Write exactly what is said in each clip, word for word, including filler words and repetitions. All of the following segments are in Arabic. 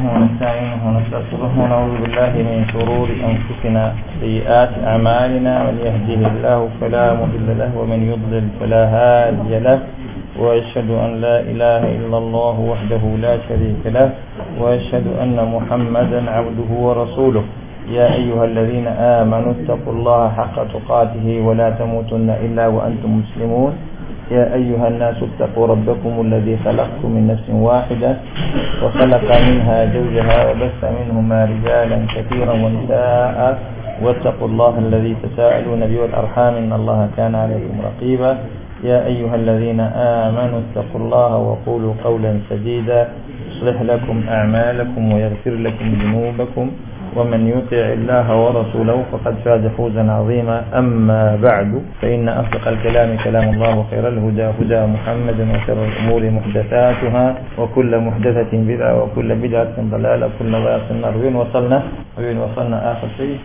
ونستعينه ونستغفره ونعوذ بالله من شرور أنفسنا سيئات أعمالنا. من يهده الله فلا مضل له ومن يضلل فلا هادي له، وأشهد أن لا إله إلا الله وحده لا شريك له، وأشهد أن محمدا عبده ورسوله. يا أيها الذين آمنوا اتقوا الله حق تقاته ولا تموتن إلا وأنتم مسلمون. يا أيها الناس اتقوا ربكم الذي خلقكم من نفس واحدة وخلق منها زوجها وبث منهما رجالا كثيرا ونساء، واتقوا الله الذي تساءلون به والأرحام إن الله كان عليكم رقيبا. يا أيها الذين آمنوا اتقوا الله وقولوا قولا سديدا يصلح لكم أعمالكم ويغفر لكم ذنوبكم، ومن يطع الله ورسوله فقد فاز فوزا عظيما. أما بعد، فإن أصدق الكلام كلام الله، وخير الهدى هدى محمد، وشر الأمور محدثاتها، وكل محدثة بدعة، وكل بدعة ضلالة، وكل ضلالة في النار. وين وصلنا؟ وين وصلنا آخر شيء؟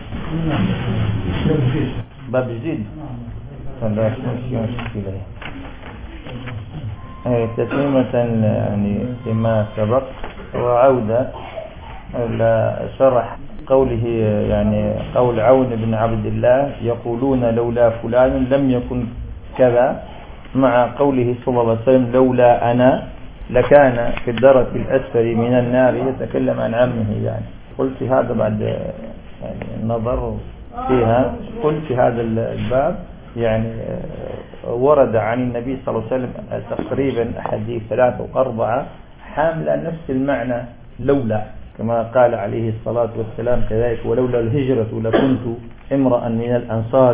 باب جديد. تتميمة يعني لما سبق، وعودة إلى شرح قوله، يعني قول عون بن عبد الله يقولون لولا فلان لم يكن كذا، مع قوله صلى الله عليه وسلم لولا أنا لكان في الدرك الأسفل من النار، يتكلم عن عمه. يعني قلت هذا بعد يعني النظر فيها، قلت في هذا الباب يعني ورد عن النبي صلى الله عليه وسلم تقريبا أحاديث ثلاثة وأربعة حاملة نفس المعنى لولا، كما قال عليه الصلاة والسلام كذلك ولولا الهجرة لكنت امرأ من الأنصار.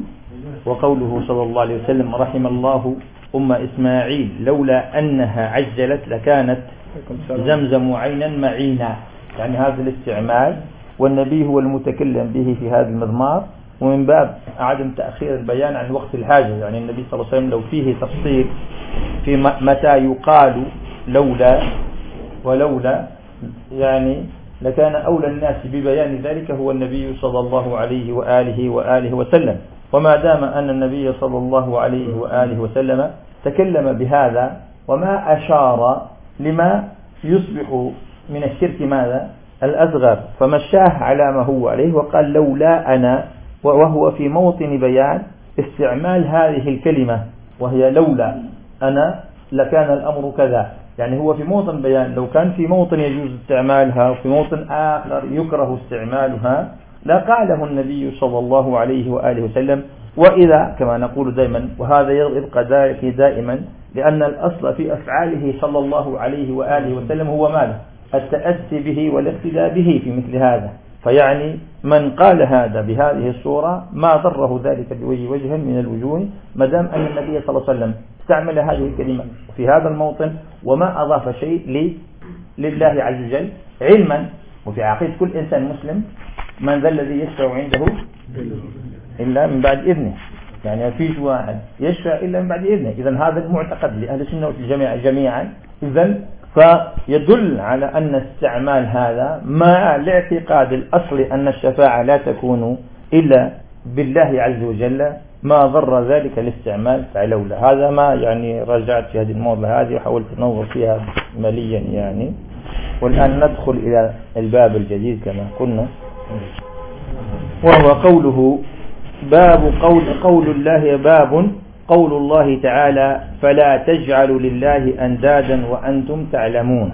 وقوله صلى الله عليه وسلم رحم الله أم إسماعيل لولا أنها عجلت لكانت زمزم عينا معينا. يعني هذا الاستعمال، والنبي هو المتكلم به في هذا المضمار، ومن باب عدم تأخير البيان عن وقت الحاجة. يعني النبي صلى الله عليه وسلم لو فيه تفصيل في متى يقال لولا ولولا، يعني لكان أولى الناس ببيان ذلك هو النبي صلى الله عليه وآله وآله وسلم. وما دام أن النبي صلى الله عليه وآله وسلم تكلم بهذا وما أشار لما يصبح من الشرك ماذا؟ الأصغر، فمشاه على ما هو عليه وقال لولا أنا، وهو في موطن بيان استعمال هذه الكلمة وهي لولا أنا لكان الأمر كذا. يعني هو في موطن بيان، لو كان في موطن يجوز استعمالها وفي موطن آخر يكره استعمالها لقاله النبي صلى الله عليه وآله وسلم. وإذا كما نقول دائما، وهذا يبقى دائما، لأن الأصل في أفعاله صلى الله عليه وآله وسلم هو ماذا؟ التأسي به والاقتداء به في مثل هذا. فيعني من قال هذا بهذه الصورة ما ضره ذلك بوجه وجه من الوجوه، ما دام أن النبي صلى الله عليه وسلم استعمل هذه الكلمة في هذا الموطن وما أضاف شيء لله عز وجل علما. وفي عقيدة كل إنسان مسلم من ذا الذي يشفع عنده إلا من بعد إذنه، يعني ما فيش واحد يشفع إلا من بعد إذنه. إذن هذا المعتقد لأهل السنة والجماعة جميعا. إذن فيدل على أن استعمال هذا مع الاعتقاد الأصلي أن الشفاعة لا تكون إلا بالله عز وجل، ما ضر ذلك الاستعمال فلولا. هذا ما يعني رجعت في هذه الموضوع هذه وحاولت أنظر فيها مليا يعني. والآن ندخل إلى الباب الجديد كما قلنا، وهو قوله باب قول, قول الله باب قول الله تعالى فلا تجعلوا لله أندادا وأنتم تعلمون.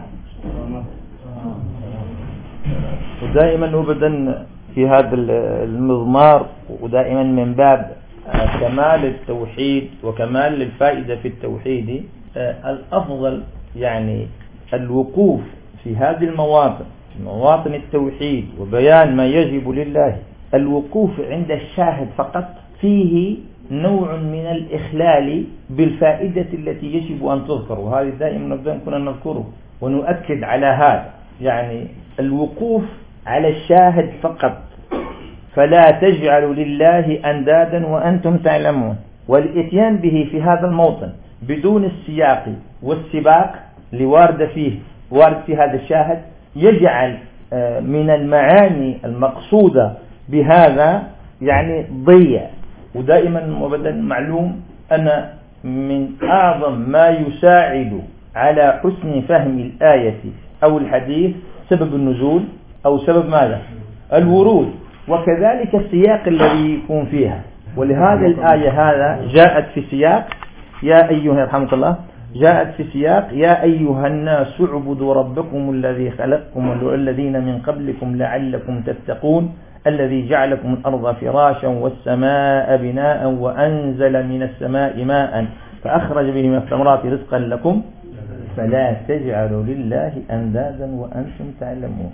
ودائما أبدا في هذا المضمار، ودائما من باب كمال التوحيد وكمال الفائدة في التوحيد، الأفضل يعني الوقوف في هذه المواطن، في مواطن التوحيد وبيان ما يجب لله، الوقوف عند الشاهد فقط فيه نوع من الإخلال بالفائدة التي يجب أن تذكر. وهذه دائما نبدأ كنا نذكره ونؤكد على هذا، يعني الوقوف على الشاهد فقط، فلا تجعلوا لله أندادا وأنتم تعلمون، والإتيان به في هذا الموطن بدون السياق والسباق لوارد فيه وارد في هذا الشاهد يجعل من المعاني المقصودة بهذا يعني ضيع. ودائما وابدا معلوم أن من أعظم ما يساعد على حسن فهم الآية أو الحديث سبب النزول أو سبب ماذا؟ الورود، وكذلك السياق الذي يكون فيها. ولهذا الآية هذا جاءت في سياق يا أيها يرحمك الله جاءت في سياق يا أيها الناس اعبدوا ربكم الذي خلقكم والذين من قبلكم لعلكم تتقون الذي جعلكم الأرض فراشا والسماء بناء وأنزل من السماء ماء فأخرج به من الثمرات رزقا لكم فلا تجعلوا لله أندادا وأنتم تعلمون.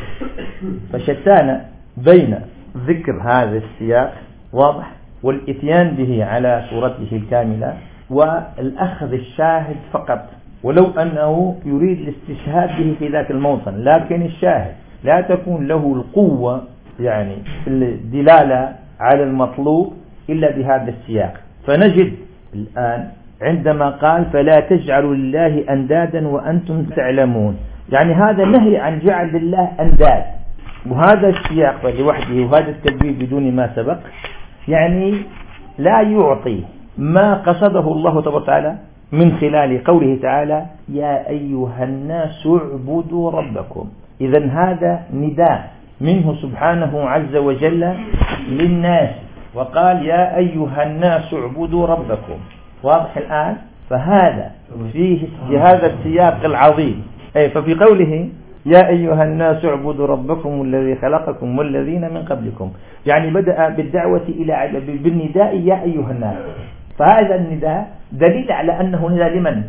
فشتان بين ذكر هذا السياق واضح والاتيان به على صورته الكاملة والأخذ الشاهد فقط، ولو أنه يريد الاستشهاد به في ذاك الموطن، لكن الشاهد لا تكون له القوة يعني في الدلالة على المطلوب إلا بهذا السياق. فنجد الآن عندما قال فلا تجعلوا لله أندادا وأنتم تعلمون، يعني هذا نهي عن جعل لله أنداد، وهذا السياق لوحده وهذا التبويب بدون ما سبق يعني لا يعطي ما قصده الله تبارك وتعالى من خلال قوله تعالى يا أيها الناس اعبدوا ربكم. إذن هذا نداء منه سبحانه عز وجل للناس، وقال يا أيها الناس اعبدوا ربكم. واضح الآن؟ فهذا فيه هذا السياق العظيم. أي ففي قوله يا أيها الناس اعبدوا ربكم الذي خلقكم والذين من قبلكم، يعني بدأ بالدعوة إلى بالنداء يا أيها الناس. فهذا النداء دليل على أنه نداء لمن؟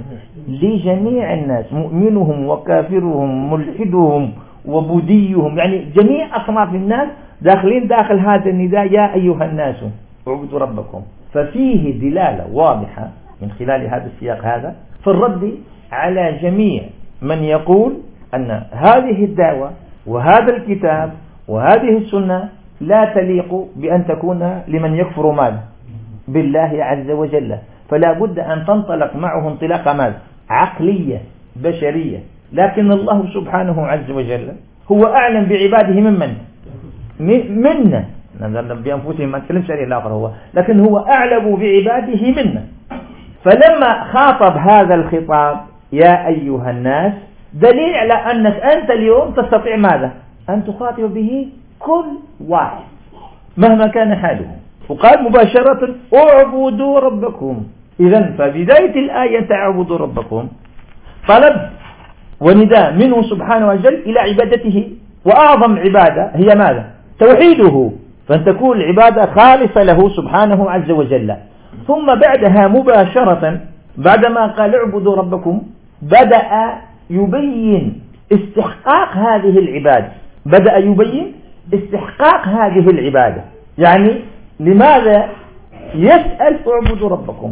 لجميع الناس، مؤمنهم وكافرهم ملحدهم وبوديهم، يعني جميع أصناف الناس داخلين داخل هذا النداء يا أيها الناس اعبدوا ربكم. ففيه دلالة واضحة من خلال هذا السياق هذا في الرد على جميع من يقول أن هذه الدعوة وهذا الكتاب وهذه السنة لا تليق بأن تكون لمن يكفر ماذا؟ بالله عز وجل. فلا بد أن تنطلق معه انطلاقة ماذا؟ عقلية بشرية. لكن الله سبحانه عز وجل هو أعلم بعباده ممن؟ منا، نظرنا بأنفسهم ما نتكلمش عليه الآخر هو، لكن هو أعلم بعباده منا. فلما خاطب هذا الخطاب يا أيها الناس دليل على أنك أنت اليوم تستطيع ماذا؟ أن تخاطب به كل واحد مهما كان حاله. وقال مباشرة اعبدوا ربكم. إذن فبداية الآية تعبدوا ربكم طلب ونداء منه سبحانه وتعالى إلى عبادته، وأعظم عبادة هي ماذا؟ توحيده، فأن تكون العبادة خالصة له سبحانه عز وجل. ثم بعدها مباشرة بعدما قال اعبدوا ربكم بدأ يبين استحقاق هذه العبادة، بدأ يبين استحقاق هذه العبادة. يعني لماذا يسأل اعبدوا ربكم؟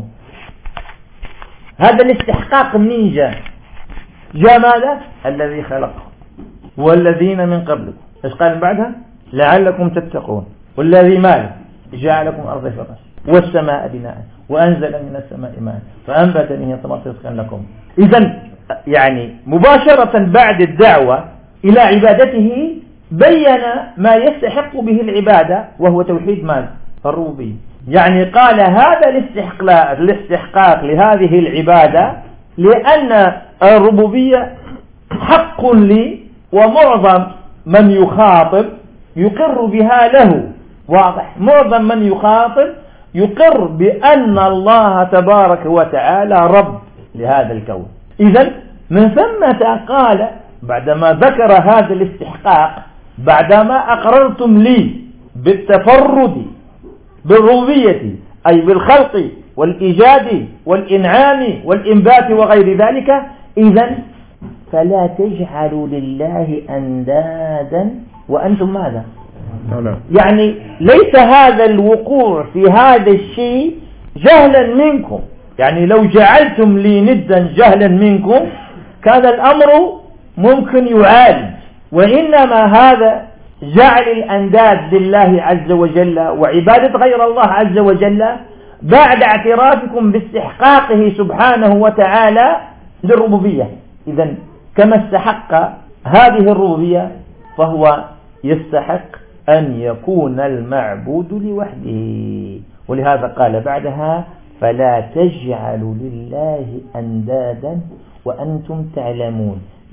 هذا الاستحقاق منين جاء؟ جاء ماذا؟ الذي خلقكم والذين من قبلكم. ايش قال بعدها؟ لعلكم تتقون والذي ماذا؟ جعلكم الأرض فراشا والسماء بناء وأنزل من السماء ماء فأنبت به ثمرات رزقا لكم. إذن يعني مباشرة بعد الدعوة إلى عبادته بين ما يستحق به العبادة وهو توحيد ماذا؟ الربوبية. يعني قال هذا الاستحقاق, الاستحقاق لهذه العبادة لأن الربوبية حق لي، ومعظم من يخاطب يقر بها له. واضح؟ معظم من يخاطب يقر بأن الله تبارك وتعالى رب لهذا الكون. إذن من ثمة قال بعدما ذكر هذا الاستحقاق بعدما أقررتم لي بالتفرد بالربوبية أي بالخلق والإيجاد والإنعام والإنبات وغير ذلك، إذن فلا تجعلوا لله أندادا وأنتم ماذا؟ يعني ليس هذا الوقوع في هذا الشيء جهلا منكم، يعني لو جعلتم لي ندا جهلا منكم كان الأمر ممكن يعالج، وإنما هذا جعل الأنداد لله عز وجل وعبادة غير الله عز وجل بعد اعترافكم باستحقاقه سبحانه وتعالى للربوبية. إذن كما استحق هذه الربوبية فهو يستحق أن يكون المعبود لوحده. ولهذا قال بعدها فلا تجعلوا لله أندادا وأنتم تعلمون.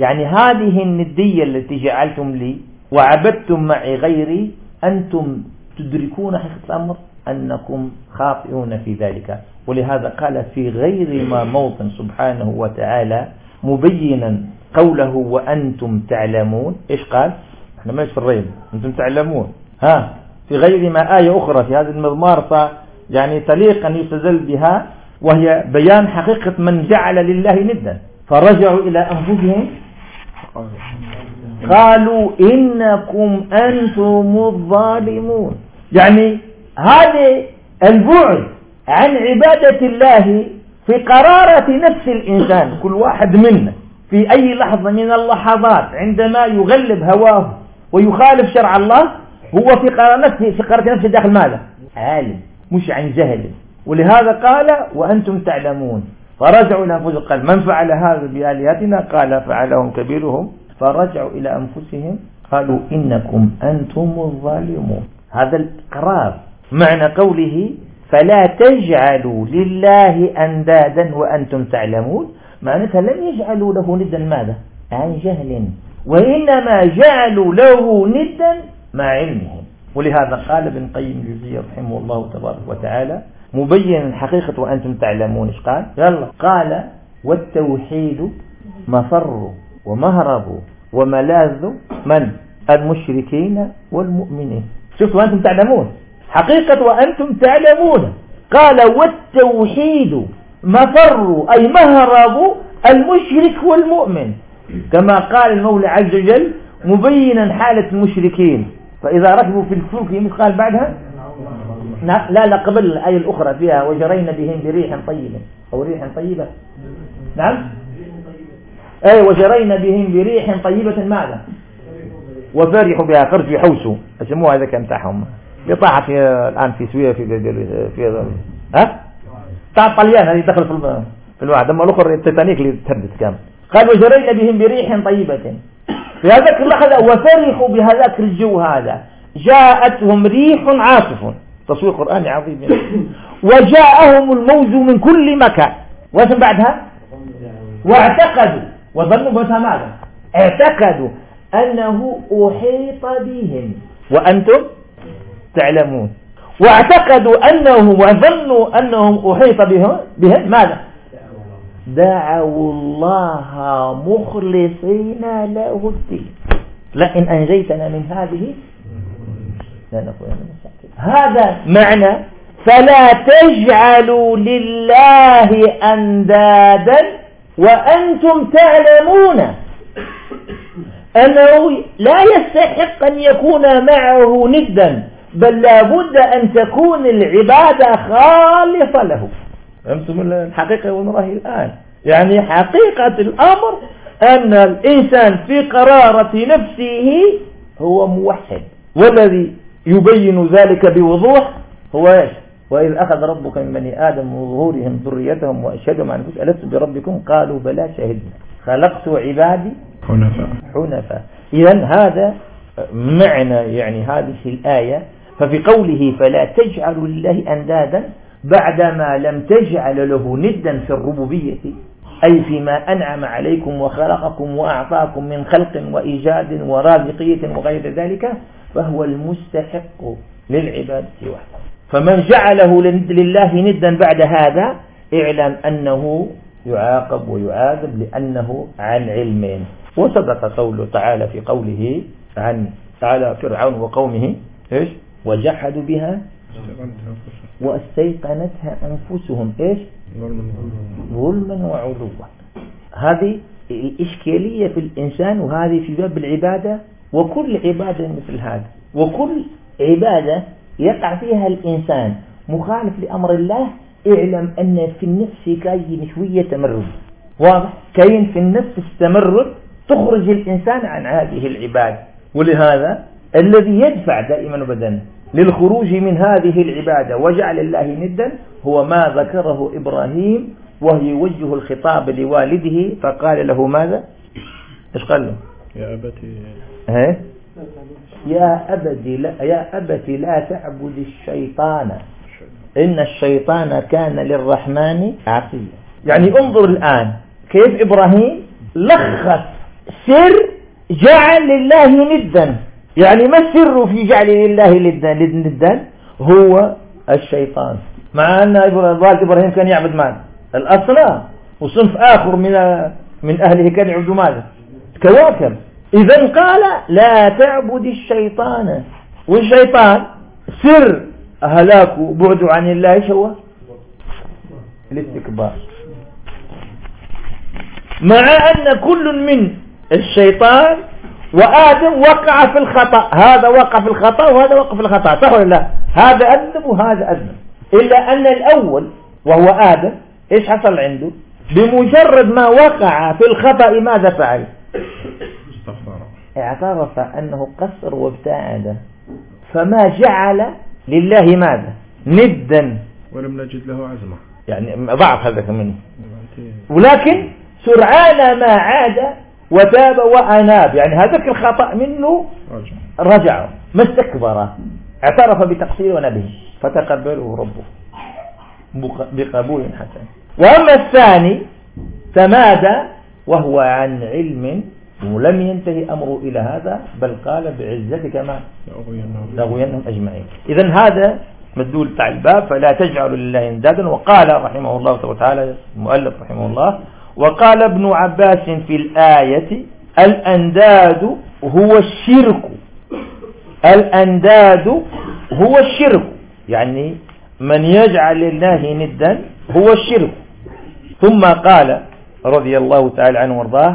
يعني هذه الندية التي جعلتم لي وعبدتم معي غيري أنتم تدركون حقيقة الأمر أنكم خاطئون في ذلك. ولهذا قال في غير ما موطن سبحانه وتعالى مبينا قوله وأنتم تعلمون. إيش قال؟ احنا ما في الريب، أنتم تعلمون. ها في غير ما آية أخرى في هذا المضمار يعني تليق أن يستدل بها، وهي بيان حقيقة من جعل لله ندا. فرجعوا إلى أنفسهم قالوا إنكم أنتم الظالمون. يعني هذا البعد عن عبادة الله في قرارة نفس الإنسان، كل واحد منا في أي لحظة من اللحظات عندما يغلب هواه ويخالف شرع الله هو في قرار نفسه، في قرارة نفسه داخل ماذا؟ عالم، مش عن جهل. ولهذا قال وأنتم تعلمون. فرجعوا إلى أنفسهم قال من فعل هذا بآلهتنا؟ قال فعلهم كبيرهم. فرجعوا إلى أنفسهم قالوا إنكم أنتم الظالمون. هذا القرار معنى قوله فلا تجعلوا لله أندادا وأنتم تعلمون، معناتها لم يجعلوا له ندا ماذا؟ عن جهل، وإنما جعلوا له ندا مع علمهم. ولهذا قال ابن قيم الجوزية رحمه الله تبارك وتعالى مبين حقيقة وأنتم تعلمون. إيش قال؟ يلا قال والتوحيد مفر ومهرب وملاذ من؟ المشركين والمؤمنين. شوفوا وأنتم تعلمون حقيقة وأنتم تعلمون. قال والتوحيد مفر أي مهرب المشرك والمؤمن، كما قال المولى عز وجل مبينا حالة المشركين فإذا ركبوا في الفلك قال بعدها لا لا قبل الآية الأخرى فيها وجرينا بهم بريح طيبة أو ريح طيبة. نعم أي وجرينا بهم بريح طيبة ماذا؟ وفرحوا بها خرج يحوسوا اسموها هذا كان تاعهم يطاح في الآن في سوية في في, في ها تاع الطليان هذه دخل في في الواحد. أما الأخر التيتانيك اللي تهدد كامل. قال وجرينا بهم بريح طيبة في هذاك اللحظة وفرحوا بهذاك الجو هذا جاءتهم ريح عاصف تصوير قرآني عظيم وجاءهم الموج من كل مكان. وثم بعدها واعتقدوا وظنوا بها ماذا؟ اعتقدوا أنه أحيط بهم وأنتم تعلمون. واعتقدوا أنهم وظنوا أنهم أحيط بهم بهم ماذا؟ دعوا الله مخلصين له الدين لئن أنجيتنا من هذه لا نكون من الشاكرين. هذا معنى فلا تجعلوا لله أندادا وأنتم تعلمون أنه لا يستحق أن يكون معه ندا، بل لا بد أن تكون العبادة خالصة له. فهمتم الحقيقة ونراه الآن؟ يعني حقيقة الأمر أن الإنسان في قرارة نفسه هو موحد، والذي يبين ذلك بوضوح هو إيش؟ وإذ أخذ ربك من بني آدم من ظهورهم ذريتهم وأشهدهم على أنفسهم ألست بربكم قالوا بلى شهدنا خلقت عبادي حنفاء حنفاء. إذن هذا معنى يعني هذه الآية. ففي قوله فلا تجعلوا لله أندادا بعدما لم تجعل له ندا في الربوبية أي فيما أنعم عليكم وخلقكم وأعطاكم من خلق وإيجاد ورازقية وغير ذلك، فهو المستحق للعبادة وحده. فمن جعله لله ندا بعد هذا اعلم أنه يعاقب ويعاقب لأنه عن علم. وصدق قوله تعالى في قوله عن تعالى فرعون وقومه إيش؟ وجحدوا بها واستيقنتها أنفسهم إيش؟ ظلما وعلوا. هذه الإشكالية في الإنسان، وهذه في باب العبادة. وكل عبادة مثل هذا، وكل عبادة يقع فيها الإنسان مخالف لأمر الله اعلم أن في النفس كاين شوية تمرد. واضح؟ كاين في النفس التمرد تخرج الإنسان عن هذه العبادة. ولهذا الذي يدفع دائما وبدنا للخروج من هذه العبادة وجعل الله ندا هو ما ذكره إبراهيم، وهو يوجه الخطاب لوالده فقال له ماذا؟ إيش قال له؟ يا أبتي ها؟ يا أبتي لا, يا أبتي لا تعبد الشيطان إن الشيطان كان للرحمن عصيا. يعني انظر الآن كيف إبراهيم لخص سر جعل لله ندا. يعني ما السر في جعل لله ندا؟ هو الشيطان. مع أن إبراهيم كان يعبد ماذا؟ الأصنام. وصنف آخر من من أهله كان يعبد ماذا؟ كواكب. إذن قال لا تعبد الشيطان. والشيطان سر هلاك بعد عن الله شو؟ الاستكبار. مع أن كل من الشيطان وآدم وقع في الخطأ، هذا وقع في الخطأ وهذا وقع في الخطأ، صح ولا لا؟ هذا أذنب وهذا أذنب، إلا أن الأول وهو آدم إيش حصل عنده؟ بمجرد ما وقع في الخطأ ماذا فعل؟ اعترف أنه قصر وابتعد، فما جعل لله ماذا؟ ندا، ولم نجد له عزمة، يعني ضعف هذا كمان. ولكن سرعان ما عاد وتاب وأناب، يعني هذاك الخطأ منه رجع، ما استكبر، اعترف بتقصير ونبه فتقبله ربه بقبول حسن. وأما الثاني تمادى وهو عن علم ولم ينتهي أمره إلى هذا، بل قال بعزتك ما لأغوينهم أجمعين. إذن هذا مدلول بتاع الباب، فلا تجعلوا لله اندادا. وقال رحمه الله تعالى المؤلف رحمه الله، وقال ابن عباس في الآية الأنداد هو الشرك، الأنداد هو الشرك، يعني من يجعل لله ندا هو الشرك. ثم قال رضي الله تعالى عنه وارضاه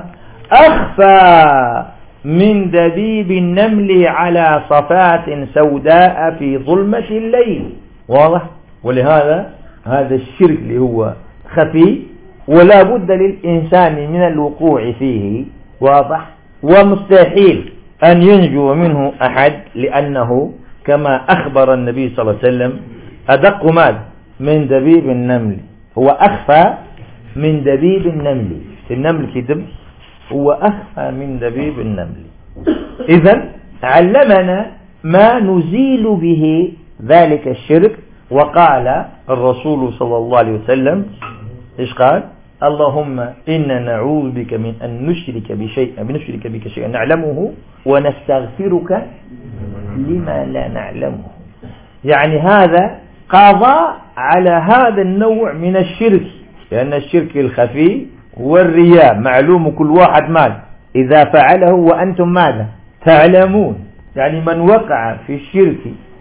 أخفى من دبيب النمل على صفات سوداء في ظلمة الليل. واضح؟ ولهذا هذا الشرك اللي هو خفي ولا بد للإنسان من الوقوع فيه، واضح، ومستحيل أن ينجو منه أحد، لأنه كما أخبر النبي صلى الله عليه وسلم أدق ماذا من دبيب النمل، هو أخفى من دبيب النمل. النمل كذب، هو أخفى من دبيب النمل. إذن علمنا ما نزيل به ذلك الشرك. وقال الرسول صلى الله عليه وسلم إيش قال؟ اللهم إنا نعوذ بك من أن نشرك بشيء بنشرك بك شيئا نعلمه ونستغفرك لما لا نعلمه. يعني هذا قضاء على هذا النوع من الشرك، لأن الشرك الخفي هو الرياء، معلوم كل واحد مال إذا فعله وأنتم ماذا تعلمون. يعني من وقع في الشرك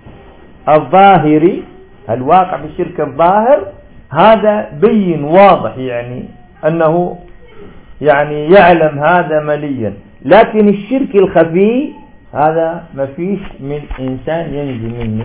الظاهري، الواقع في الشرك الظاهر هذا بين واضح، يعني أنه يعني يعلم هذا مليا. لكن الشرك الخفي هذا ما فيش من إنسان ينجو منه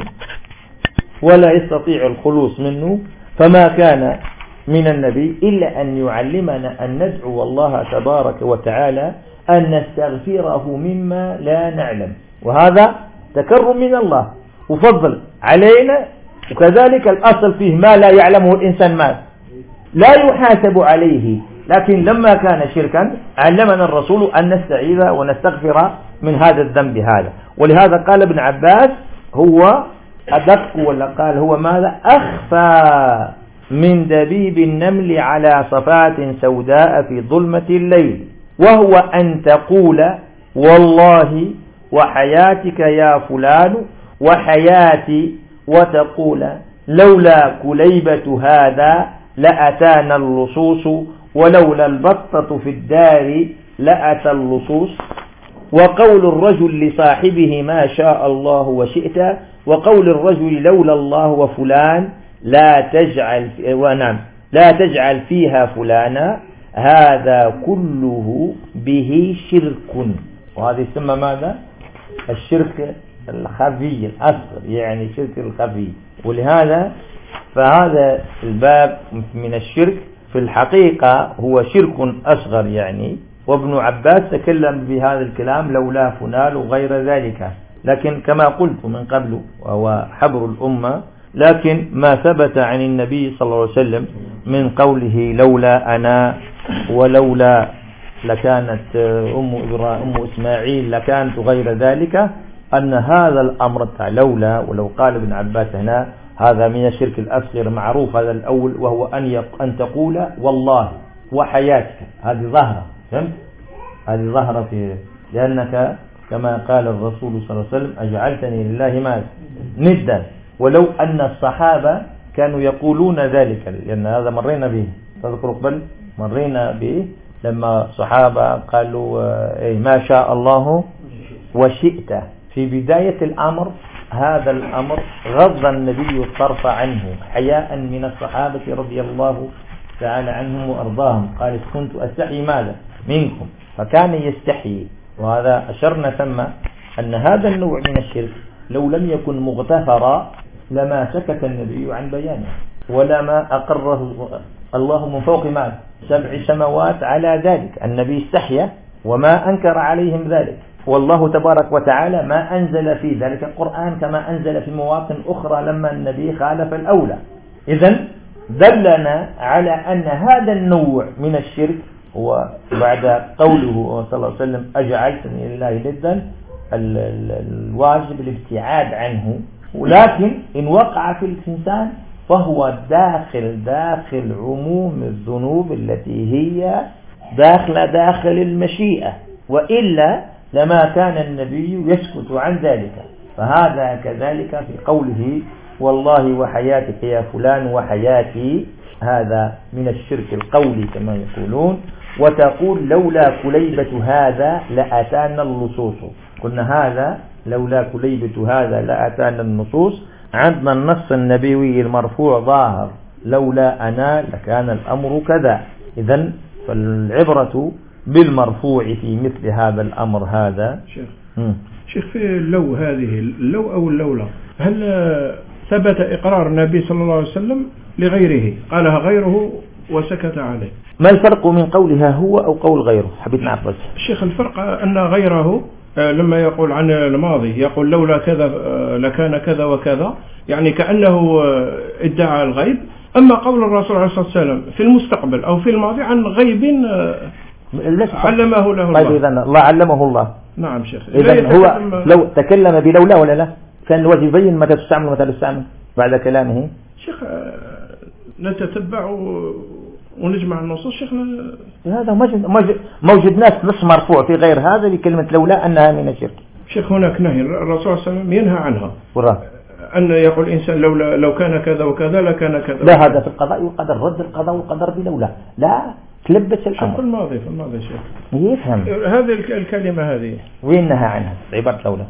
ولا يستطيع الخلوص منه. فما كان من النبي إلا أن يعلمنا أن ندعو الله تبارك وتعالى أن نستغفره مما لا نعلم، وهذا تكرم من الله وفضل علينا. وكذلك الأصل فيه ما لا يعلمه الإنسان ما لا يحاسب عليه، لكن لما كان شركا علمنا الرسول أن نستعيذ ونستغفر من هذا الذنب هذا. ولهذا قال ابن عباس هو أدق، ولا قال هو ماذا؟ أخفى من دبيب النمل على صفات سوداء في ظلمة الليل، وهو أن تقول والله وحياتك يا فلان وحياتي، وتقول لولا كليبة هذا لأتانا اللصوص، ولولا البطة في الدار لأتى اللصوص. وقول الرجل لصاحبه ما شاء الله وشئت، وقول الرجل لولا الله وفلان لا تجعل ونعم لا تجعل فيها فلانا، هذا كله به شرك. وهذا يسمى ماذا؟ الشرك الخفي الأصغر، يعني شرك الخفي. ولهذا فهذا الباب من الشرك في الحقيقة هو شرك أصغر يعني. وابن عباس تكلم بهذا الكلام لولا فلان وغير ذلك، لكن كما قلت من قبل وهو حبر الأمة. لكن ما ثبت عن النبي صلى الله عليه وسلم من قوله لولا أنا ولولا لكانت أم إبراهيم أم إسماعيل لكانت غير ذلك، أن هذا الأمر لولا، ولو قال ابن عباس هنا هذا من الشرك الأصغر معروف. هذا الأول وهو أن أن تقول والله وحياتك، هذه ظاهرة، فهمت؟ هذه ظهر في لأنك كما قال الرسول صلى الله عليه وسلم أجعلتني لله ما ندا. ولو أن الصحابة كانوا يقولون ذلك، لأن هذا مرينا به، تذكر قبل مرينا به لما صحابة قالوا إيه ما شاء الله وشئت في بداية الأمر. هذا الأمر غض النبي الطرف عنه حياء من الصحابة رضي الله تعالى عنهم وأرضاهم. قال كنت أستحي ماذا منكم، فكان يستحي. وهذا أشرنا ثم أن هذا النوع من الشرك لو لم يكن مغتفرا لما سكت النبي عن بيانه، ولما أقره الله من فوق ما سبع سماوات على ذلك. النبي استحيا وما أنكر عليهم ذلك، والله تبارك وتعالى ما أنزل في ذلك القرآن كما أنزل في مواطن أخرى لما النبي خالف الأولى. إذن دلنا على أن هذا النوع من الشرك هو بعد قوله صلى الله عليه وسلم أجعلتني لله ندا الواجب الابتعاد عنه. ولكن إن وقع في الإنسان فهو داخل داخل عموم الذنوب التي هي داخل داخل المشيئة، وإلا لما كان النبي يسكت عن ذلك. فهذا كذلك في قوله والله وحياتك يا فلان وحياتي، هذا من الشرك القولي كما يقولون. وتقول لولا كليبة هذا لأتانا اللصوص. قلنا هذا لولا كليبة هذا لأتانا النصوص. عندنا النص النبوي المرفوع ظاهر لولا أنا لكان الأمر كذا. إذن فالعبرة بالمرفوع في مثل هذا الأمر. هذا شيخ, شيخ في اللو هذه اللو أو اللولا، هل ثبت إقرار النبي صلى الله عليه وسلم لغيره قالها غيره وسكت عليه؟ ما الفرق من قولها هو أو قول غيره؟ حبيت نعرف بس. الشيخ الفرق أن غيره لما يقول عن الماضي يقول لولا كذا لكان كذا وكذا، يعني كأنه ادعى الغيب. أما قول الرسول عليه الصلاة والسلام في المستقبل أو في الماضي عن غيب علمه له الله. طيب إذن الله علمه الله. نعم شيخ. إذن هو لو تكلم بلولا ولا لا كان الوجه يبين متى تستعمل ومتى لا تستعمل بعد كلامه. شيخ نتتبع ونجمع النصوص شيخنا. هذا موجود, موجود ناس نص مرفوع في غير هذا بكلمة لولا أنها من الشرك. شيخ هناك نهي الرسول صلى الله عليه وسلم ينهى عنها، وراه أن يقول الإنسان لولا لو كان كذا وكذا لكان كذا. لا هذا في القضاء والقدر، رد القضاء والقدر بلولا، لا تلبس الأمر. في الماضي في الماضي شيخ يفهم هذه الكلمة هذه وين نهى عنها عبارة لولا.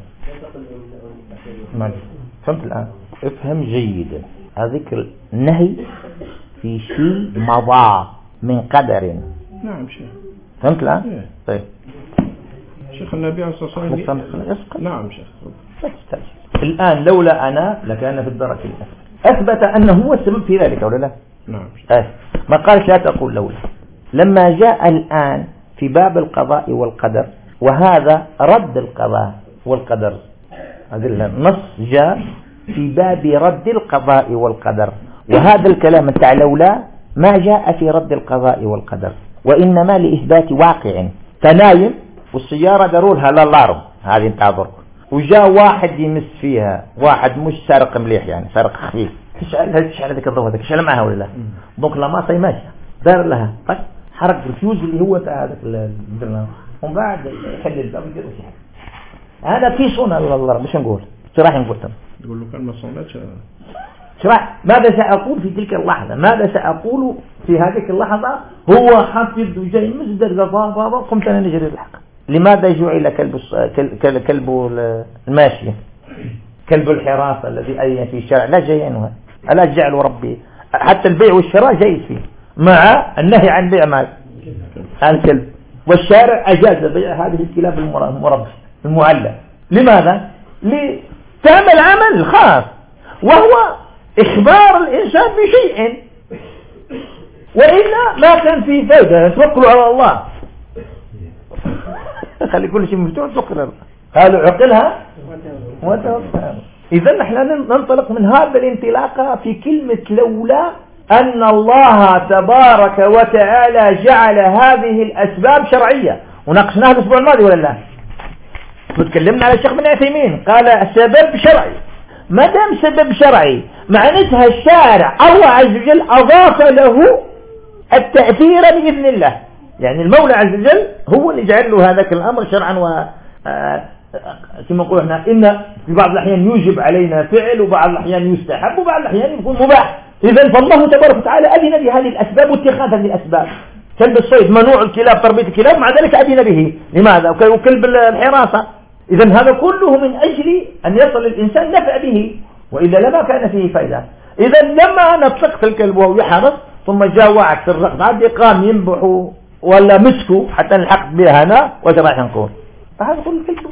فهمت الآن؟ افهم جيدا. هذيك النهي في شيء مضى من قدر. نعم شيخ. فهمت الآن؟ إيه. طيب شيخ النبي عليه الصلاة والسلام. نعم شيخ. الآن لولا أنا لكان في الدرك الأسفل. أثبت أنه هو السبب في ذلك ولا لا؟ نعم. أه. ما قالش لا تقول لولا. لما جاء الآن في باب القضاء والقدر، وهذا رد القضاء والقدر، هذا النص جاء في باب رد القضاء والقدر، وهذا الكلام تاع لولا ما جاء في رد القضاء والقدر، وإنما لإثبات واقع. تنايم والسيارة داروا لها للارم هذه انتظر، وجاء واحد يمس فيها، واحد مش سارق مليح يعني سارق خفيف، تشعل تشعل هذيك الضوء هذيك تشعل معها ولا لا؟ دونك لا ماصي ماشيه دار لها طق حرق الفيوز اللي هو تاع هذاك الدرنا، ومن بعد يحل الباب يدير شي حاجه. هذا في صنع الله باش نقول راح نقول تقول له كان ما صنعتش. شرح ماذا سأقول في تلك اللحظة، ماذا سأقول في هذه اللحظة. هو حفظ وجاي مصدر بابا قمت أنا نجري الحق. لماذا جعل كلب كلب الماشية كلب الحراسة الذي أي في الشارع لا جاي عنه، ألا جعل ربي حتى البيع والشراء جايز فيه مع النهي عن بيع مال الكلب، والشارع أجاز بيع هذه الكلاب المربى المعلى. لماذا؟ لتعمل عمل خاص وهو إخبار الإنسان بشيء، وإلا ما كان فيه فائدة. توكلوا على الله، خلي كل شيء مفتوح توكل على الله. قالوا عقلها وتوكل. إذا نحن ننطلق من هذا الانطلاق في كلمة لولا أن الله تبارك وتعالى جعل هذه الأسباب شرعية، وناقشناها الأسبوع الماضي ولا لا؟ وتكلمنا على الشيخ بن عثيمين قال السبب شرعي. ما دام سبب شرعي معناتها الشارع الله عز وجل أضاف له التأثير بإذن الله، يعني المولى عز وجل هو اللي جعل له هذاك الأمر شرعا، و كما نقول احنا إن في بعض الأحيان يوجب علينا فعل، وبعض الأحيان يستحب، وبعض الأحيان يكون مباح. إذن فالله تبارك وتعالى أذن بهذه الأسباب واتخاذ هذه الأسباب. كلب الصيد منوع الكلاب، تربية الكلاب، مع ذلك أذن به. لماذا؟ وكلب الحراسة. إذن هذا كله من أجل أن يصل الإنسان نفع به، وإلا لما كان فيه فائدة. إذن لما نطلق في الكلب وهو يحرس ثم جاء واحد في الرقب عاد قام ينبحوا ولا مسكوا حتى نلحق بها أنا وجراح نقول فهذا كله الكلب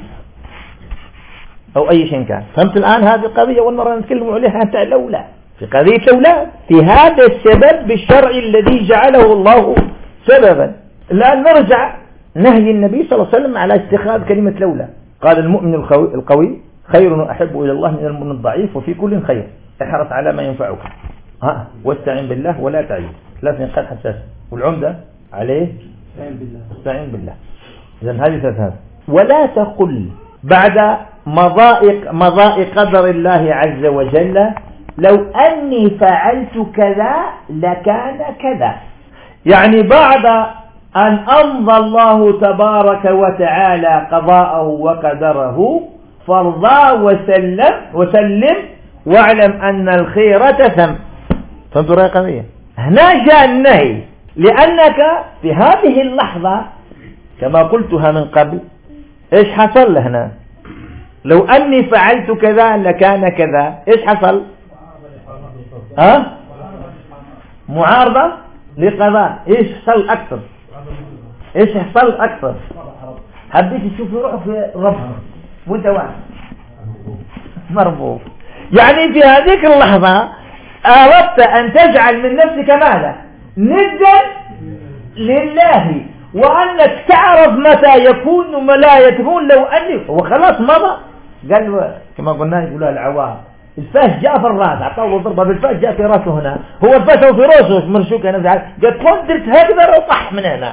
أو أي شيء كان. فهمت الآن هذه القضية والمرة نتكلم عليها حتى الأولاد في قضية الأولاد في هذا السبب بالشرع الذي جعله الله سببا. الآن نرجع نهي النبي صلى الله عليه وسلم على اتخاذ كلمة لولا. قال المؤمن القوي خير وأحب إلى الله من المؤمن الضعيف وفي كل خير، احرص على ما ينفعك، ها واستعين بالله ولا تعجز، ثلاث نقاط حساسة، والعمدة عليه استعين بالله. إذن هذه ثلاث. ولا تقل بعد مضاء مضاء قدر الله عز وجل لو أني فعلت كذا لكان كذا، يعني بعد أن أمضى الله تبارك وتعالى قضاءه وقدره فارضى وسلم وسلم واعلم أن الخيرة ثم. فهمتوا رأي قضية؟ هنا جاء النهي لأنك في هذه اللحظة كما قلتها من قبل إيش حصل هنا؟ لو أني فعلت كذا لكان كذا، إيش حصل؟ ها؟ معارضة لقضاء. إيش حصل أكثر؟ إيش حصل أكثر؟ حبيت تشوف روحك في ربنا وانت واحد مربوط. يعني في هذيك اللحظة أردت أن تجعل من نفسك ماذا؟ ندا لله، وأنك تعرف متى يكون وما لا يكون. لو أني وخلاص مضى. قال كما قلنا يقولها العوام الفاس جاء في الراس، عطاه ضربة بالفاس جاء في راسه هنا، هو الفاس هو في راسه مرشوك. أنا قلت كنت درت هكذا وطح من هنا.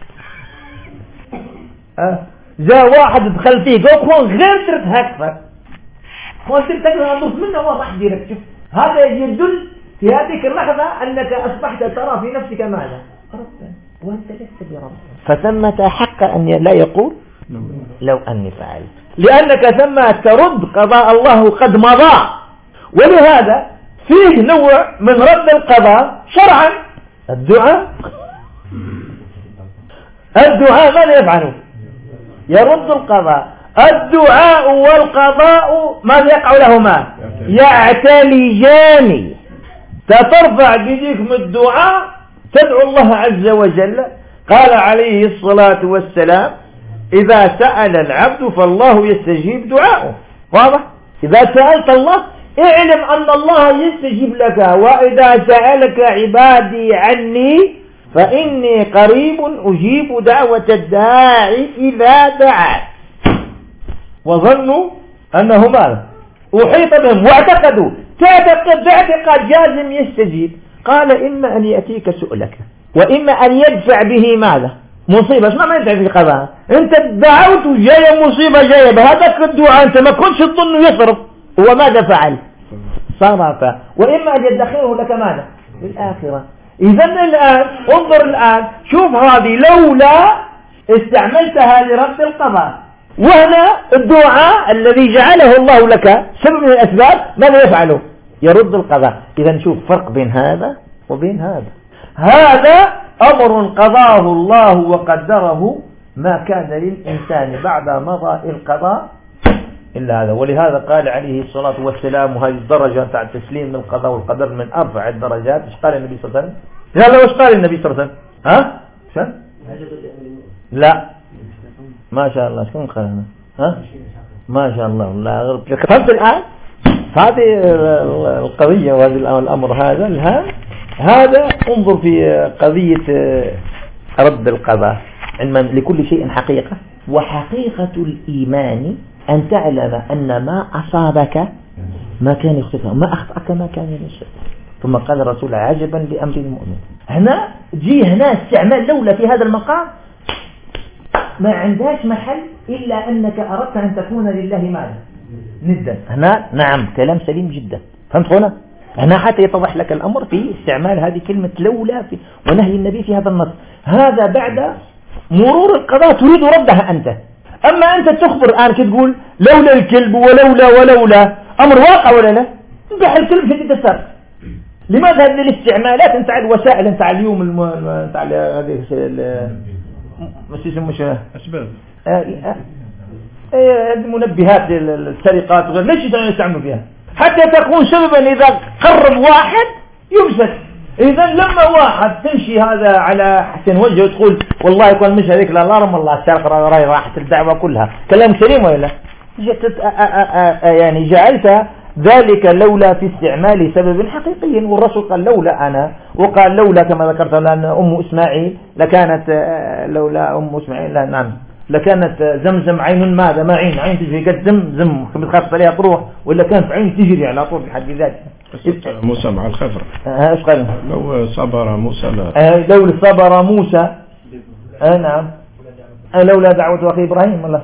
أه؟ جاء واحد دخل فيه قلت غير درت هكذا، كنت درت هكذا أنظر منه وراح ديرك. شوف هذا يدل في هذه اللحظة أنك أصبحت ترى في نفسك ماذا؟ ربنا وأنت لست برب. فثمة حق أن لا يقول لو أني فعلت، لأنك ثم ترد قضاء الله قد مضى. ولهذا فيه نوع من رد القضاء شرعا، الدعاء. الدعاء ماذا يفعله؟ يرد القضاء. الدعاء والقضاء ماذا يقع لهما؟ يعتلجان. ترفع بيديك من الدعاء تدعو الله عز وجل. قال عليه الصلاة والسلام إذا سأل العبد فالله يستجيب دعاءه. واضح؟ إذا سألت الله اعلم أن الله يستجيب لك. وإذا سألك عبادي عني فإني قريب أجيب دعوة الداعي إذا دعا. وظنوا أنه ماذا؟ أحيط بهم واعتقدوا تعتقد باعتقاد جازم يستجيب. قال إما أن يأتيك سؤلك وإما أن يدفع به ماذا؟ مصيبة. اسمع ما يدفع في قضاء. أنت دعوت جاية مصيبة جاية بهذاك الدعاء أنت ما كنتش تظن يصرف. هو ماذا فعل؟ صرف. وإما أن يدخره لك ماذا؟ للآخرة. إذن الآن انظر الآن شوف هذه لولا استعملتها لرد القضاء، وهنا الدعاء الذي جعله الله لك سبب من الأسباب ماذا يفعله؟ يرد القضاء. إذن شوف فرق بين هذا وبين هذا. هذا أمر قضاه الله وقدره ما كان للإنسان بعد مضى القضاء إلا هذا. ولهذا قال عليه الصلاة والسلام وهذه الدرجة تاع التسليم من القضاء والقدر من أرفع الدرجات. إيش قال النبي صلى الله عليه وسلم؟ لا وإيش قال النبي صلى الله عليه وسلم؟ ها؟ شو؟ لا ما شاء الله شكون قال هنا؟ ها؟ ما شاء الله لا غرب. فهمت الآن؟ هذه القضية وهذا الأمر هذا الهام. هذا انظر في قضية رد القضاء. علما لكل شيء حقيقة، وحقيقة الإيمان أن تعلم أن ما أصابك ما كان يخطئك ما أخطأك ما كان ينشأ. ثم قال الرسول عجبا لأمر المؤمن. هنا جي هنا استعمال لولا في هذا المقام ما عندهاش محل إلا أنك أردت أن تكون لله ماذا؟ ندا. هنا نعم كلام سليم جدا. فهمت هنا؟ هنا حتى يتضح لك الأمر في استعمال هذه كلمة لولا في ونهي النبي في هذا النص. هذا بعد مرور القضاء تريد ردها أنت. أما أنت تخبر الآن تقول لولا الكلب ولولا ولولا، أمر واقع ولا لا؟ انبح الكلب في الدستار. لماذا هذه الاستعمالات انت على الوسائل انت على اليوم الم... انت على هذه مش مش أسباب المنبهات السرقات وغير، ليش يستعملوا فيها؟ حتى تكون سببا إذا قرب واحد يمسك. إذا لما واحد تمشي هذا على حسن وجهه وتقول والله يكون مش هذيك لا رم الله الشرق راي راحت الدعوة كلها، كلام سليم ولا يعني جعلت ذلك لولا في استعمال سبب حقيقي. والرسول قال لولا أنا، وقال لولا كما ذكرت لأن أم إسماعيل لكانت لولا أم إسماعيل لا نعم لكانت زمزم عين ماذا ما عين عين تجري قد زمزم بتخاف عليها تروح، ولا كانت عين تجري على طول في حد ذاته. موسى مع الخضر ها ايش قال؟ لو صبر موسى لا آه لو صبر موسى آه نعم آه لولا دعوة أخي إبراهيم والله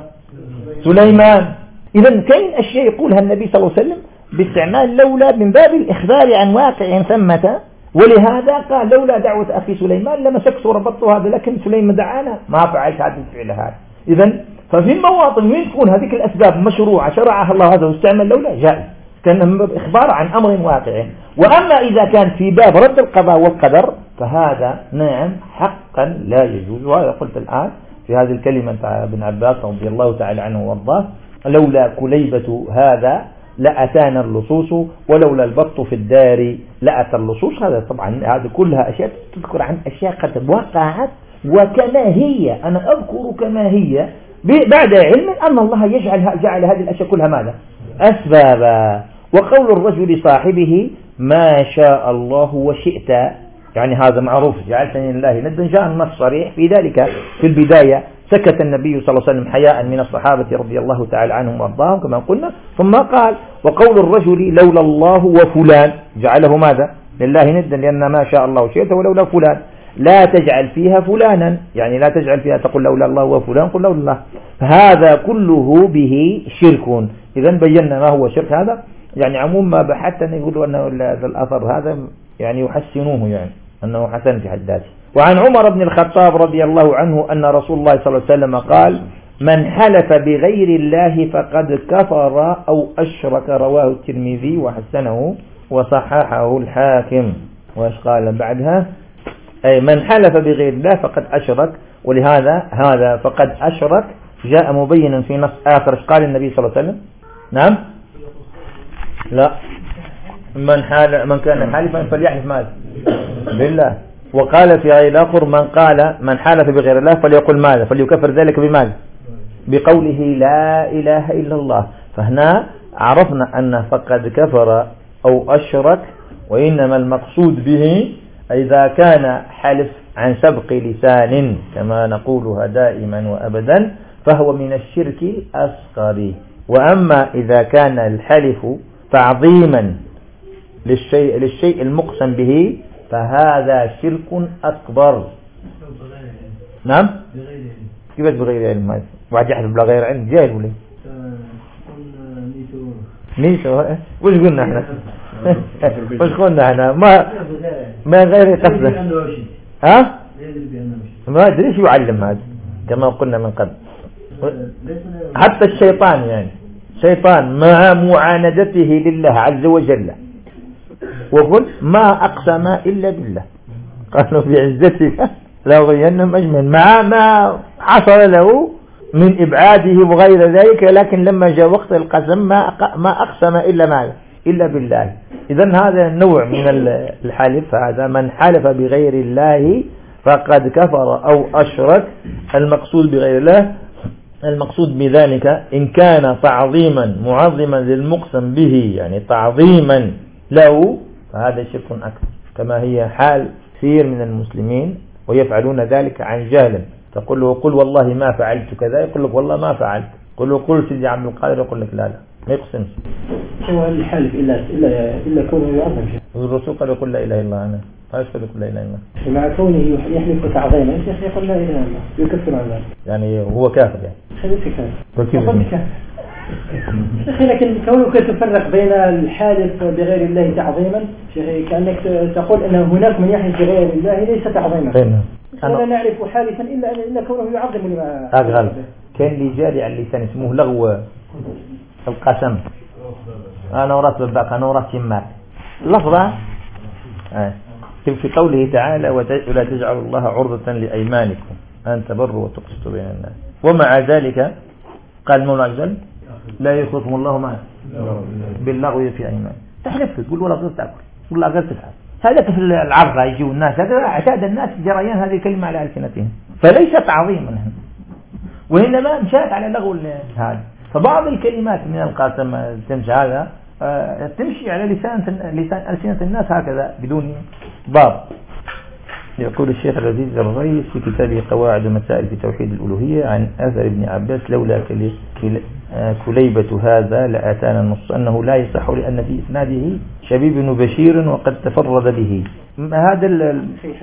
سليمان. إذا كاين أشياء يقولها النبي صلى الله عليه وسلم باستعمال لولا من باب الإخبار عن واقع ثمة، ولهذا قال لولا دعوة أخي سليمان لمسكت وربطت هذا، لكن سليمان دعانا ما فعلت هذا الفعل هذا. إذا ففي المواطن وين تكون هذيك الأسباب مشروعة شرعها الله هذا واستعمل لولا جائز، كان من باب إخبار عن أمر واقع. وأما إذا كان في باب رد القضاء والقدر فهذا نعم حقا لا يجوز. وهذا قلت الآن في هذه الكلمة بتاع ابن عباس رضي الله تعالى عنه وارضاه لولا كليبة هذا لأتانا اللصوص ولولا البط في الدار لأتى اللصوص. هذا طبعا هذه كلها أشياء تذكر عن أشياء قد وقعت وكما هي، أنا أذكر كما هي بعد علم أن الله يجعل جعل هذه الأشياء كلها ماذا؟ أسبابا. وقول الرجل صاحبه ما شاء الله وشئت، يعني هذا معروف جعلتني لله ندا، جاء النص صريح في ذلك. في البداية سكت النبي صلى الله عليه وسلم حياء من الصحابة رضي الله تعالى عنهم وارضاهم كما قلنا، ثم قال وقول الرجل لولا الله وفلان جعله ماذا؟ لله ندا، لأن ما شاء الله وشئت ولولا فلان لا تجعل فيها فلانا، يعني لا تجعل فيها تقول لولا الله وفلان قل لولا الله، فهذا كله به شرك. إذا بينا ما هو شرك هذا، يعني عموم ما بحثنا يقولوا أنه هذا الأثر هذا يعني يحسنوه، يعني أنه حسن في حد ذاته. وعن عمر بن الخطاب رضي الله عنه أن رسول الله صلى الله عليه وسلم قال من حلف بغير الله فقد كفر أو أشرك، رواه الترمذي وحسنه وصححه الحاكم. وإيش قال بعدها؟ أي من حلف بغير الله فقد أشرك، ولهذا هذا فقد أشرك جاء مبينا في نص آخر. قال النبي صلى الله عليه وسلم نعم لا من حال من كان حالفا فليحلف ماذا؟ بالله. وقال في غير الآخر من قال من حالف بغير الله فليقل ماذا؟ فليكفر ذلك بماذا؟ بقوله لا إله إلا الله. فهنا عرفنا أن فقد كفر أو أشرك، وإنما المقصود به إذا كان حلف عن سبق لسان كما نقولها دائما وأبدا فهو من الشرك الأصغر. وأما إذا كان الحلف تعظيما للشيء, للشيء المقسم به فهذا شرك أكبر. نعم كيف بغير علم؟ واحد يحلف بلا غير علم جاهل ولا نيسو؟ وش قلنا احنا؟ وش قلنا احنا؟ ما ما غير قصده. ها ما ادري شو يعلم هذا كما قلنا من قبل. حتى الشيطان يعني شيطان مع معاندته لله عز وجل وقل ما أقسم إلا بالله قالوا بعزتك لأغوينهم أجمعين، مع ما حصل له من إبعاده وغير ذلك، لكن لما جاء وقت القسم ما ما أقسم إلا ماذا؟ إلا بالله. إذن هذا النوع من الحلف، هذا من حلف بغير الله فقد كفر أو أشرك. المقصود بغير الله المقصود بذلك إن كان تعظيما معظما للمقسم به، يعني تعظيما له، فهذا شرك أكبر كما هي حال كثير من المسلمين ويفعلون ذلك عن جهل. تقول له قل والله ما فعلت كذا، يقول لك والله ما فعلت. قل له قل سيدي عبد القادر، يقول لك لا لا ما يقسمش. هو الحلف إلا إلا إلا كونه يعظم شيء. الرسول قال يقول لا إله إلا الله. أنا ايش قال يقول لا إله إلا الله؟ مع كونه يحلف تعظيما يقول لا إله إلا الله يكفر عن ذلك، يعني هو كافر يعني. خليك كافر. شيخي لكن كونك تفرق بين الحالف بغير الله تعظيما شيخي كأنك تقول أن هناك من يحلف بغير الله ليس تعظيما. ولا نعرف حالفا إلا إلا كونه يعظم لما أغلب كان لي جاري على اللسان اسمه لغو القسم. أنا ورث بالباق أنا ورث يمات لفظة آه. في قوله تعالى ولا تجعلوا الله عرضة لأيمانكم أن تبروا وتقسطوا بين الناس ومع ذلك قال المولى عز وجل لا يخلصكم الله معه باللغو في أيمان تحلف تقول ولا تاكل ولا غير تفعل. هذا في العرض يجيوا الناس هذا اعتاد الناس جريان هذه الكلمة على ألسنتهم فليس تعظيما وإنما مشات على لغو هذا. فبعض الكلمات من القاسم تمشي هذا تمشي على لسان لسان ألسنة الناس هكذا بدون باب. يقول الشيخ العزيز الرئيس في كتابه قواعد ومسائل في توحيد الألوهية عن أثر ابن عباس لولا كليبة هذا لآتانا النص أنه لا يصح لأن في إسناده شبيب بن بشير وقد تفرد به. هذا ال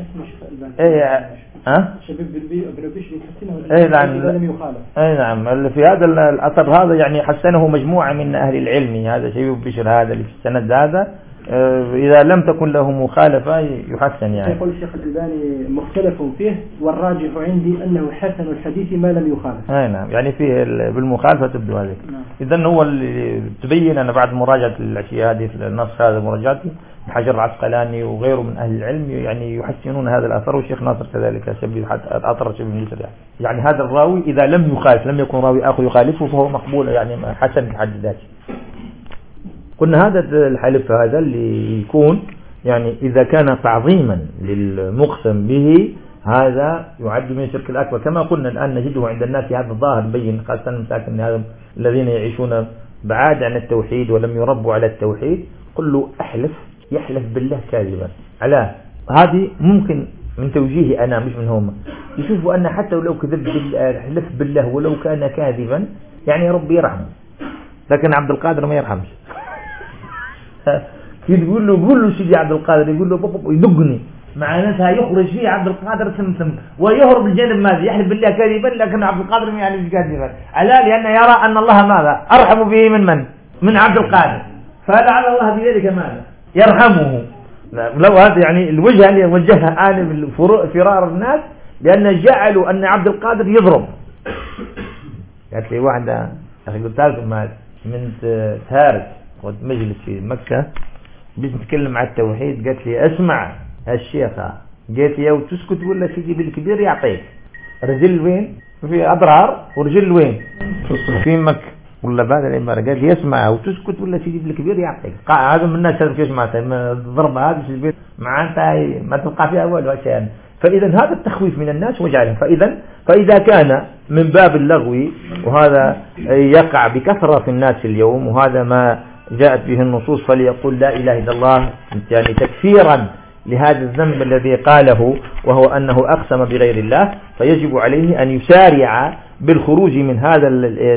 ايه ها شبيب بن بشير يحسنه اي نعم لم يخالف. اي نعم في هذا الأثر هذا يعني حسنه مجموعة من أهل العلم. هذا شبيب بن بشير هذا اللي في السند هذا إذا لم تكن له مخالفة يحسن يعني. يقول الشيخ الألباني مختلف فيه والراجح عندي أنه حسن الحديث ما لم يخالف. أي نعم يعني فيه بالمخالفة تبدو هذا. إذن هو اللي تبين أنا بعد مراجعة الأشياء هذه في النص هذا مراجعتي حجر العسقلاني وغيره من أهل العلم يعني يحسنون هذا الأثر والشيخ ناصر كذلك شبيه أثر شبيه من يعني. يعني هذا الراوي إذا لم يخالف لم يكن راوي آخر يخالفه فهو مقبول يعني حسن في حد ذاته. قلنا هذا الحلف هذا اللي يكون يعني إذا كان تعظيما للمقسم به هذا يعد من الشرك الأكبر كما قلنا الآن نجده عند الناس هذا الظاهر بين خاصة مساكن هذا الذين يعيشون بعاد عن التوحيد ولم يربوا على التوحيد قل له أحلف يحلف بالله كاذبا على هذه ممكن من توجيهي أنا مش من هم يشوفوا أن حتى ولو كذب حلف بالله ولو كان كاذبا يعني ربي يرحمه لكن عبد القادر ما يرحمش. يقول له قول له سيدي عبد القادر يقول له بابا يدقني مع ناسها يخرج فيه عبد القادر ثم ثم ويهرب الجانب ماذا يحلف بالله كاذبا لكن عبد القادر ما يعني كاذبا على لأنه يرى أن الله ماذا أرحم به من من من عبد القادر فلعل الله بذلك ماذا يرحمه. لو هذا يعني الوجهة اللي وجهها آن فرار الناس لأن جعلوا أن عبد القادر يضرب. قالت لي واحدة قلت لكم من تهارت مجلس في مكة بس نتكلم عن التوحيد قالت لي اسمع هالشيخة قالت لي وتسكت ولا سيدي بالكبير يعطيك رجل وين في أضرار ورجل وين في مكة ولا بعد الإمارة قالت لي اسمع وتسكت ولا سيدي بالكبير يعطيك. هذا من الناس كيف سمعت الضربة هذه في البيت معناتها ما تلقى فيها أول شيء. فإذا هذا التخويف من الناس وجعلهم فإذا فإذا كان من باب اللغو وهذا يقع بكثرة في الناس اليوم وهذا ما جاءت به النصوص فليقول لا إله إلا الله يعني تكفيرا لهذا الذنب الذي قاله وهو أنه أقسم بغير الله فيجب عليه أن يسارع بالخروج من هذا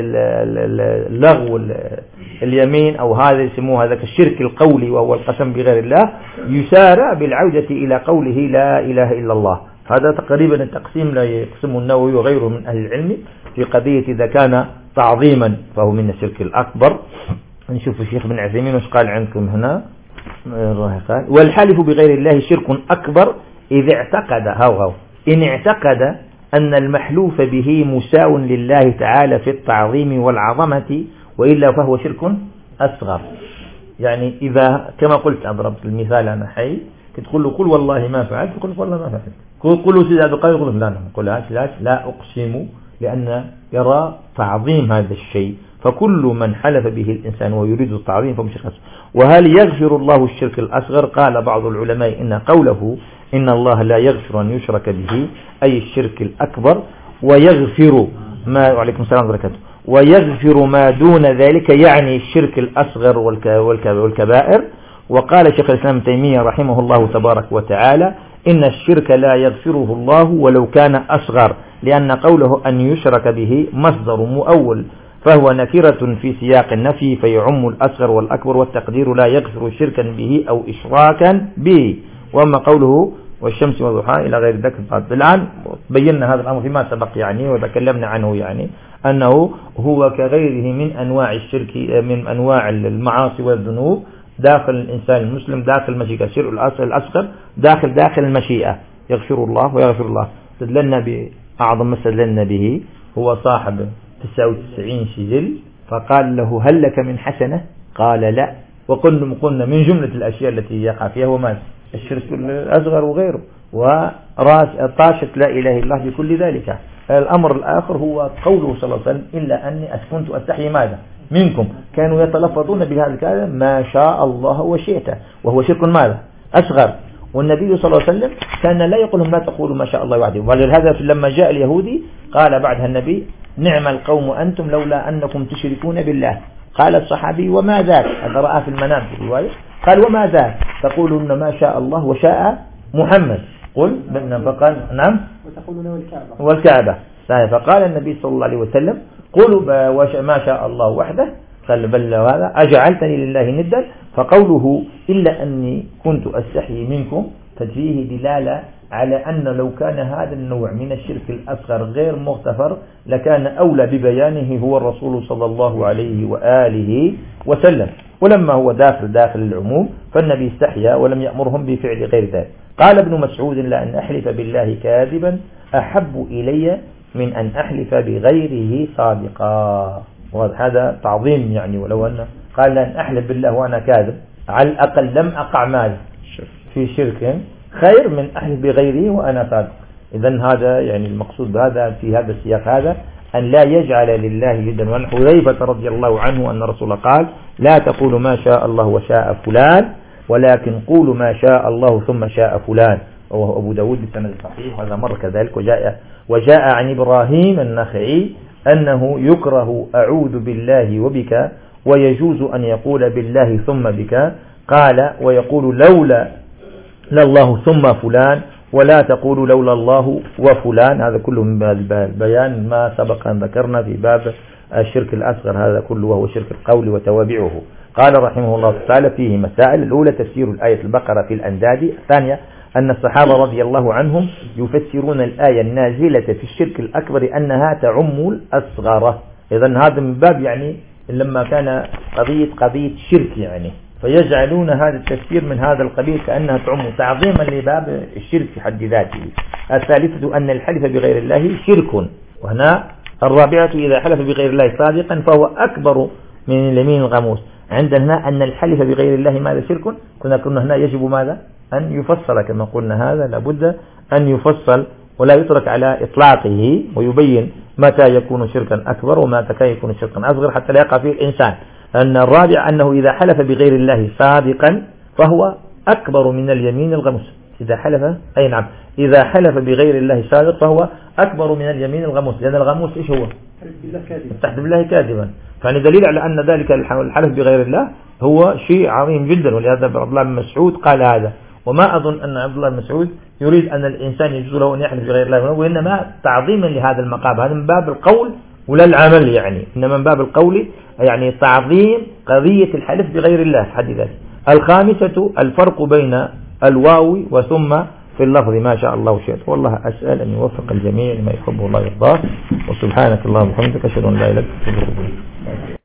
اللغو اليمين أو هذا يسموه هذا الشرك القولي وهو القسم بغير الله يسارع بالعودة إلى قوله لا إله إلا الله. هذا تقريبا التقسيم لا يقسمه النووي وغيره من أهل العلم في قضية إذا كان تعظيما فهو من الشرك الأكبر. نشوف الشيخ بن عثيمين وش قال عندكم هنا قال والحلف بغير الله شرك أكبر إذا اعتقد هو هو إن اعتقد أن المحلوف به مساو لله تعالى في التعظيم والعظمة وإلا فهو شرك أصغر. يعني إذا كما قلت أضربت المثال أنا حي تقول له قل والله ما فعلت تقول والله ما فعلت قل قل سيد عبد القادر يقول لا نقول لا لا أقسم لأن يرى تعظيم هذا الشيء فكل من حلف به الإنسان ويريد التعظيم فهو شرك أصغر. وهل يغفر الله الشرك الأصغر؟ قال بعض العلماء إن قوله إن الله لا يغفر أن يشرك به أي الشرك الأكبر ويغفر ما وعليكم السلام وبركاته ويغفر ما دون ذلك يعني الشرك الأصغر والكبائر. وقال شيخ الإسلام تيمية رحمه الله تبارك وتعالى إن الشرك لا يغفره الله ولو كان أصغر لأن قوله أن يشرك به مصدر مؤول فهو نكرة في سياق النفي فيعم الأصغر والأكبر والتقدير لا يغفر شركا به أو إشراكا به. وأما قوله والشمس وضحاها إلى غير ذلك. الآن بينا هذا الأمر فيما سبق يعني وتكلمنا عنه يعني أنه هو كغيره من أنواع الشرك من أنواع المعاصي والذنوب داخل الإنسان المسلم داخل المشيئة. الشرك الأصغر داخل داخل المشيئة يغفر الله ويغفر الله. استدللنا بأعظم ما استدللنا به هو صاحب تسعة وتسعين سجل فقال له هل لك من حسنة؟ قال لا. وقلنا قلنا من جملة الأشياء التي يقع فيها هو ما الشرك الأصغر وغيره وراس طاشت لا إله إلا الله بكل ذلك. الأمر الآخر هو قوله صلى الله عليه وسلم إلا أني كنت أستحي ماذا منكم. كانوا يتلفظون بهذا الكلام ما شاء الله وشئت وهو شرك ماذا أصغر. والنبي صلى الله عليه وسلم كان لا يقول لهم لا تقولوا ما شاء الله وحده. ولهذا لما جاء اليهودي قال بعدها النبي نعم القوم أنتم لولا أنكم تشركون بالله. قال الصحابي وما ذاك هذا رأى في المنام في الرواية قال وما ذاك تقولون ما شاء الله وشاء محمد قل فقال نعم وتقولون والكعبة والكعبة. فقال النبي صلى الله عليه وسلم قولوا ما شاء الله وحده قال بل هذا أجعلتني لله ندا. فقوله إلا أني كنت أستحي منكم ففيه دلالة على أن لو كان هذا النوع من الشرك الأصغر غير مغتفر لكان أولى ببيانه هو الرسول صلى الله عليه وآله وسلم. ولما هو داخل داخل العموم فالنبي استحيا ولم يأمرهم بفعل غير ذلك. قال ابن مسعود لأن أحلف بالله كاذبا أحب إلي من أن أحلف بغيره صادقا. وهذا تعظيم يعني ولو أن قال لأن أحلف بالله وأنا كاذب على الأقل لم أقع مال في شرك خير من أحلف بغيره وأنا صادق. إذن هذا يعني المقصود بهذا في هذا السياق هذا أن لا يجعل لله جدا. وعن حذيفة رضي الله عنه أن الرسول قال لا تقولوا ما شاء الله وشاء فلان ولكن قولوا ما شاء الله ثم شاء فلان. وهو أبو داود بسند صحيح وهذا مر كذلك. وجاء, وجاء عن إبراهيم النخعي أنه يكره أعوذ بالله وبك ويجوز أن يقول بالله ثم بك. قال ويقول لولا لله ثم فلان ولا تقول لولا الله وفلان. هذا كله من بيان ما سبق أن ذكرنا في باب الشرك الأصغر هذا كله وهو شرك القول وتوابعه. قال رحمه الله تعالى فيه مسائل. الأولى تفسير الآية البقرة في الأنداد. الثانية أن الصحابة رضي الله عنهم يفسرون الآية النازلة في الشرك الأكبر أنها تعم الأصغر. إذن هذا من باب يعني لما كان قضية قضية شرك يعني فيجعلون هذا التفسير من هذا القبيل كأنها تعم تعظيما لباب الشرك في حد ذاته. الثالثة أن الحلف بغير الله شرك. وهنا الرابعة إذا حلف بغير الله صادقا فهو أكبر من اليمين الغموس. عندنا هنا أن الحلف بغير الله ماذا شرك. كنا كنا هنا يجب ماذا أن يفصل كما قلنا هذا لابد أن يفصل ولا يترك على إطلاقه ويبين متى يكون شركا أكبر ومتى يكون شركا أصغر حتى لا يقع فيه الإنسان. أن الرابع أنه إذا حلف بغير الله صادقا فهو أكبر من اليمين الغموس. إذا حلف أي نعم إذا حلف بغير الله صادق فهو أكبر من اليمين الغموس. لأن الغموس إيش هو التحدث بالله كاذبا. فعني دليل على أن ذلك الحلف بغير الله هو شيء عظيم جدا. ولهذا عبد الله بن مسعود قال هذا. وما أظن أن عبد الله بن مسعود يريد أن الإنسان يجوز له أن يحلف بغير الله وإنما تعظيما لهذا المقام. هذا من باب القول ولا العمل يعني إنما من باب القول يعني تعظيم قضية الحلف بغير الله في حد ذاته. الخامسة الفرق بين الواو وثم في اللفظ ما شاء الله وشئت. والله أسأل أن يوفق الجميع لما يحبه الله ويرضاه. وسبحانك اللهم وبحمدك أشهد أن لا إله إلا أنت.